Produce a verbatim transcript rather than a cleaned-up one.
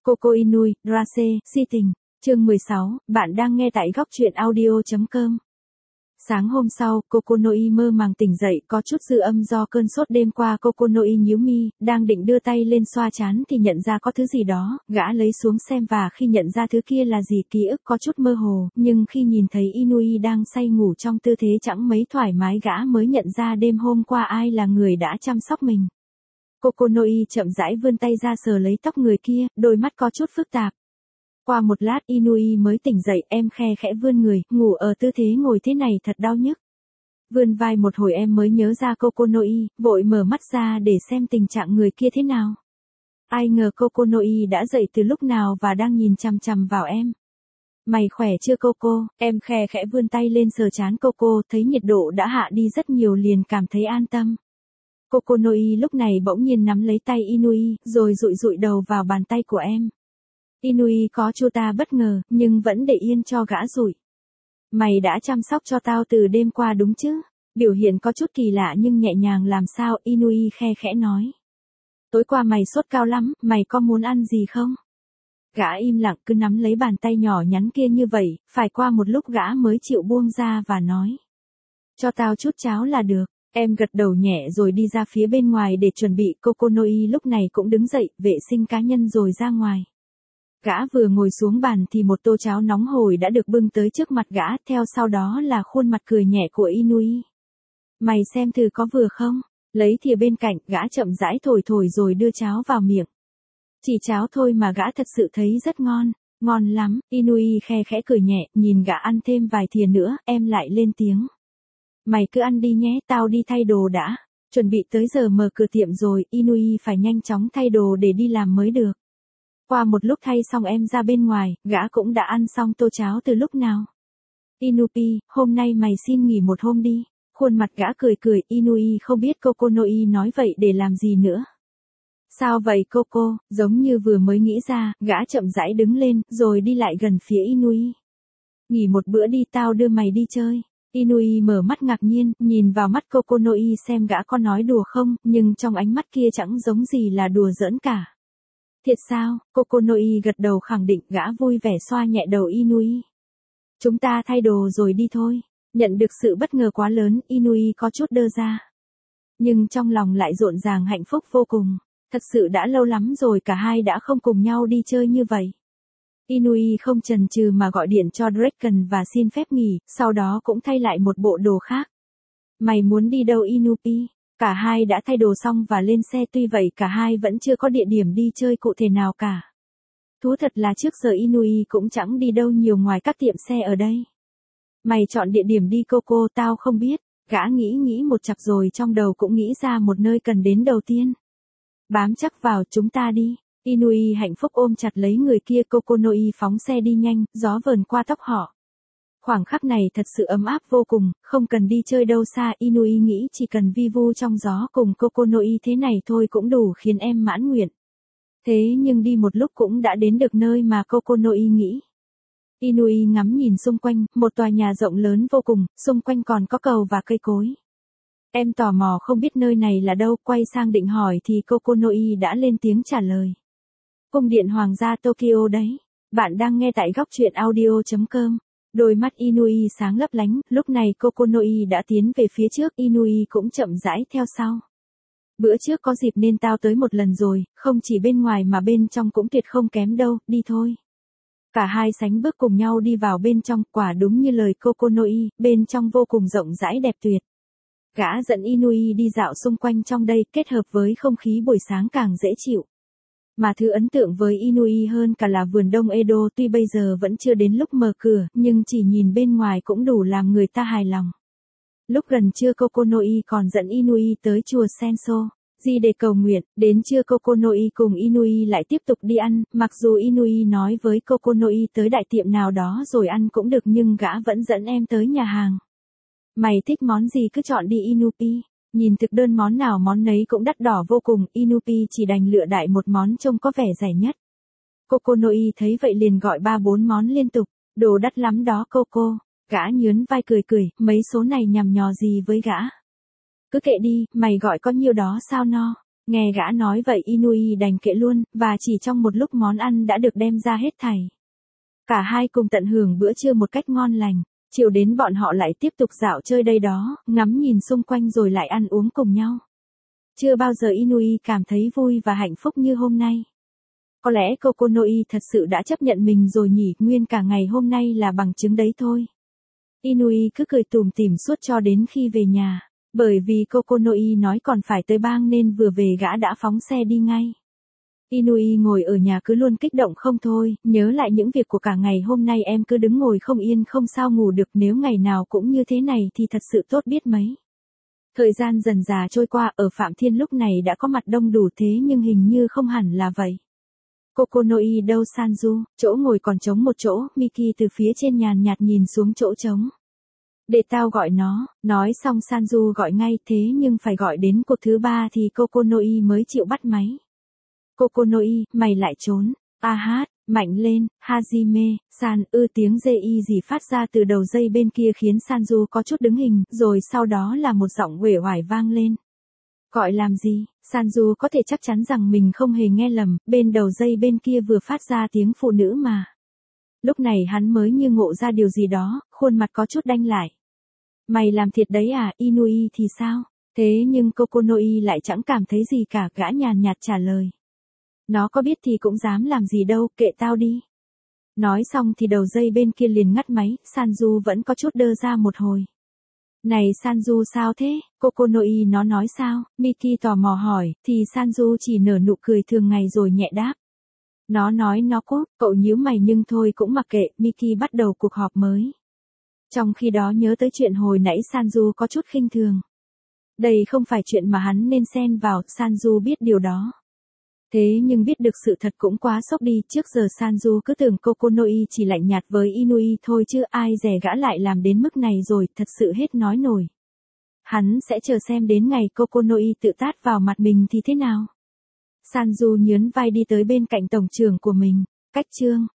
Coco Inui, Race, si tình, chương mười sáu, bạn đang nghe tại góc truyện audio.com. Sáng hôm sau, Kokonoi mơ màng tỉnh dậy, có chút dư âm do cơn sốt đêm qua. Kokonoi nhíu mi, đang định đưa tay lên xoa trán thì nhận ra có thứ gì đó, gã lấy xuống xem và khi nhận ra thứ kia là gì ký ức có chút mơ hồ, nhưng khi nhìn thấy Inui đang say ngủ trong tư thế chẳng mấy thoải mái gã mới nhận ra đêm hôm qua ai là người đã chăm sóc mình. Kokonoi chậm rãi vươn tay ra sờ lấy tóc người kia, đôi mắt có chút phức tạp. Qua một lát Inui mới tỉnh dậy, em khe khẽ vươn người, ngủ ở tư thế ngồi thế này thật đau nhức. Vươn vai một hồi em mới nhớ ra Kokonoi, vội mở mắt ra để xem tình trạng người kia thế nào. Ai ngờ Kokonoi đã dậy từ lúc nào và đang nhìn chằm chằm vào em. Mày khỏe chưa Coco? Em khe khẽ vươn tay lên sờ trán Coco, thấy nhiệt độ đã hạ đi rất nhiều liền cảm thấy an tâm. Kokonoi lúc này bỗng nhiên nắm lấy tay Inui, rồi dụi dụi đầu vào bàn tay của em. Inui có chu ta bất ngờ, nhưng vẫn để yên cho gã dụi. Mày đã chăm sóc cho tao từ đêm qua đúng chứ? Biểu hiện có chút kỳ lạ nhưng nhẹ nhàng làm sao, Inui khe khẽ nói. Tối qua mày sốt cao lắm, mày có muốn ăn gì không? Gã im lặng cứ nắm lấy bàn tay nhỏ nhắn kia như vậy, phải qua một lúc gã mới chịu buông ra và nói. Cho tao chút cháo là được. Em gật đầu nhẹ rồi đi ra phía bên ngoài để chuẩn bị. Kokonoi lúc này cũng đứng dậy, vệ sinh cá nhân rồi ra ngoài. Gã vừa ngồi xuống bàn thì một tô cháo nóng hổi đã được bưng tới trước mặt gã, theo sau đó là khuôn mặt cười nhẹ của Inui. Mày xem thử có vừa không? Lấy thìa bên cạnh, gã chậm rãi thổi thổi rồi đưa cháo vào miệng. Chỉ cháo thôi mà gã thật sự thấy rất ngon, ngon lắm. Inui khe khẽ cười nhẹ, nhìn gã ăn thêm vài thìa nữa, em lại lên tiếng. Mày cứ ăn đi nhé, tao đi thay đồ đã. Chuẩn bị tới giờ mở cửa tiệm rồi, Inui phải nhanh chóng thay đồ để đi làm mới được. Qua một lúc thay xong em ra bên ngoài, gã cũng đã ăn xong tô cháo từ lúc nào. Inupi, hôm nay mày xin nghỉ một hôm đi. Khuôn mặt gã cười cười, Inui không biết Kokonoi nói vậy để làm gì nữa. Sao vậy Coco? Giống như vừa mới nghĩ ra, gã chậm rãi đứng lên, rồi đi lại gần phía Inui. Nghỉ một bữa đi, tao đưa mày đi chơi. Inui mở mắt ngạc nhiên, nhìn vào mắt Kokonoi xem gã có nói đùa không, nhưng trong ánh mắt kia chẳng giống gì là đùa giỡn cả. Thiệt sao? Kokonoi gật đầu khẳng định, gã vui vẻ xoa nhẹ đầu Inui. Chúng ta thay đồ rồi đi thôi. Nhận được sự bất ngờ quá lớn, Inui có chút đơ ra. Nhưng trong lòng lại rộn ràng hạnh phúc vô cùng. Thật sự đã lâu lắm rồi cả hai đã không cùng nhau đi chơi như vậy. Inui không chần chừ mà gọi điện cho Draken và xin phép nghỉ, sau đó cũng thay lại một bộ đồ khác. Mày muốn đi đâu Inupi? Cả hai đã thay đồ xong và lên xe, tuy vậy cả hai vẫn chưa có địa điểm đi chơi cụ thể nào cả. Thú thật là trước giờ Inui cũng chẳng đi đâu nhiều ngoài các tiệm xe ở đây. Mày chọn địa điểm đi Coco, tao không biết. Gã nghĩ nghĩ một chặp rồi trong đầu cũng nghĩ ra một nơi cần đến đầu tiên. Bám chắc vào, chúng ta đi. Inui hạnh phúc ôm chặt lấy người kia. Kokonoi phóng xe đi nhanh, gió vờn qua tóc họ. Khoảng khắc này thật sự ấm áp vô cùng, không cần đi chơi đâu xa. Inui nghĩ chỉ cần vi vu trong gió cùng Kokonoi thế này thôi cũng đủ khiến em mãn nguyện. Thế nhưng đi một lúc cũng đã đến được nơi mà Kokonoi nghĩ. Inui ngắm nhìn xung quanh, một tòa nhà rộng lớn vô cùng, xung quanh còn có cầu và cây cối. Em tò mò không biết nơi này là đâu, quay sang định hỏi thì Kokonoi đã lên tiếng trả lời. Cung điện Hoàng gia Tokyo đấy. Bạn đang nghe tại góc truyện audio.com. Đôi mắt Inui sáng lấp lánh, lúc này Kokonoi đã tiến về phía trước, Inui cũng chậm rãi theo sau. Bữa trước có dịp nên tao tới một lần rồi, không chỉ bên ngoài mà bên trong cũng tuyệt không kém đâu, đi thôi. Cả hai sánh bước cùng nhau đi vào bên trong, quả đúng như lời Kokonoi, bên trong vô cùng rộng rãi đẹp tuyệt. Gã dẫn Inui đi dạo xung quanh trong đây, kết hợp với không khí buổi sáng càng dễ chịu. Mà thứ ấn tượng với Inui hơn cả là vườn đông Edo, tuy bây giờ vẫn chưa đến lúc mở cửa, nhưng chỉ nhìn bên ngoài cũng đủ làm người ta hài lòng. Lúc gần trưa Kokonoi còn dẫn Inui tới chùa Senso Ji để cầu nguyện, đến trưa Kokonoi cùng Inui lại tiếp tục đi ăn, mặc dù Inui nói với Kokonoi tới đại tiệm nào đó rồi ăn cũng được nhưng gã vẫn dẫn em tới nhà hàng. Mày thích món gì cứ chọn đi Inupi. Nhìn thực đơn món nào món nấy cũng đắt đỏ vô cùng, Inupi chỉ đành lựa đại một món trông có vẻ rẻ nhất. Kokonoi thấy vậy liền gọi ba bốn món liên tục, đồ đắt lắm đó Coco. Gã nhớn vai cười cười, mấy số này nhằm nhò gì với gã. Cứ kệ đi, mày gọi có nhiêu đó sao no. Nghe gã nói vậy Inui đành kệ luôn, và chỉ trong một lúc món ăn đã được đem ra hết thảy. Cả hai cùng tận hưởng bữa trưa một cách ngon lành, chiều đến bọn họ lại tiếp tục dạo chơi đây đó, ngắm nhìn xung quanh rồi lại ăn uống cùng nhau. Chưa bao giờ Inui cảm thấy vui và hạnh phúc như hôm nay. Có lẽ Kokonoi thật sự đã chấp nhận mình rồi nhỉ, nguyên cả ngày hôm nay là bằng chứng đấy thôi. Inui cứ cười tủm tỉm suốt cho đến khi về nhà, bởi vì Kokonoi nói còn phải tới bang nên vừa về gã đã phóng xe đi ngay. Inui ngồi ở nhà cứ luôn kích động không thôi, nhớ lại những việc của cả ngày hôm nay em cứ đứng ngồi không yên không sao ngủ được, nếu ngày nào cũng như thế này thì thật sự tốt biết mấy. Thời gian dần dà trôi qua, ở Phạm Thiên lúc này đã có mặt đông đủ thế nhưng hình như không hẳn là vậy. Kokonoi đâu Sanju, chỗ ngồi còn trống một chỗ, Miki từ phía trên nhàn nhạt nhìn xuống chỗ trống. Để tao gọi nó, nói xong Sanju gọi ngay, thế nhưng phải gọi đến cuộc thứ ba thì Kokonoi mới chịu bắt máy. Kokonoi, mày lại trốn, a hát, mạnh lên, Hajime, San, ư tiếng dê y gì phát ra từ đầu dây bên kia khiến Sanju có chút đứng hình, rồi sau đó là một giọng uể oải vang lên. Gọi làm gì? Sanju có thể chắc chắn rằng mình không hề nghe lầm, bên đầu dây bên kia vừa phát ra tiếng phụ nữ mà. Lúc này hắn mới như ngộ ra điều gì đó, khuôn mặt có chút đanh lại. Mày làm thiệt đấy à, Inui thì sao? Thế nhưng Kokonoi lại chẳng cảm thấy gì cả, gã nhàn nhạt trả lời. Nó có biết thì cũng dám làm gì đâu, kệ tao đi. Nói xong thì đầu dây bên kia liền ngắt máy, Sanju vẫn có chút đơ ra một hồi. Này Sanju sao thế, Kokonoi nó nói sao, Miki tò mò hỏi, thì Sanju chỉ nở nụ cười thường ngày rồi nhẹ đáp. Nó nói nó cốt, cậu nhíu mày nhưng thôi cũng mặc kệ, Miki bắt đầu cuộc họp mới. Trong khi đó nhớ tới chuyện hồi nãy Sanju có chút khinh thường. Đây không phải chuyện mà hắn nên xen vào, Sanju biết điều đó. Thế nhưng biết được sự thật cũng quá sốc đi, trước giờ Sanju cứ tưởng Kokonoi chỉ lạnh nhạt với Inui thôi chứ ai dè gã lại làm đến mức này rồi, thật sự hết nói nổi. Hắn sẽ chờ xem đến ngày Kokonoi tự tát vào mặt mình thì thế nào. Sanju nhớn vai đi tới bên cạnh tổng trưởng của mình, cách chương.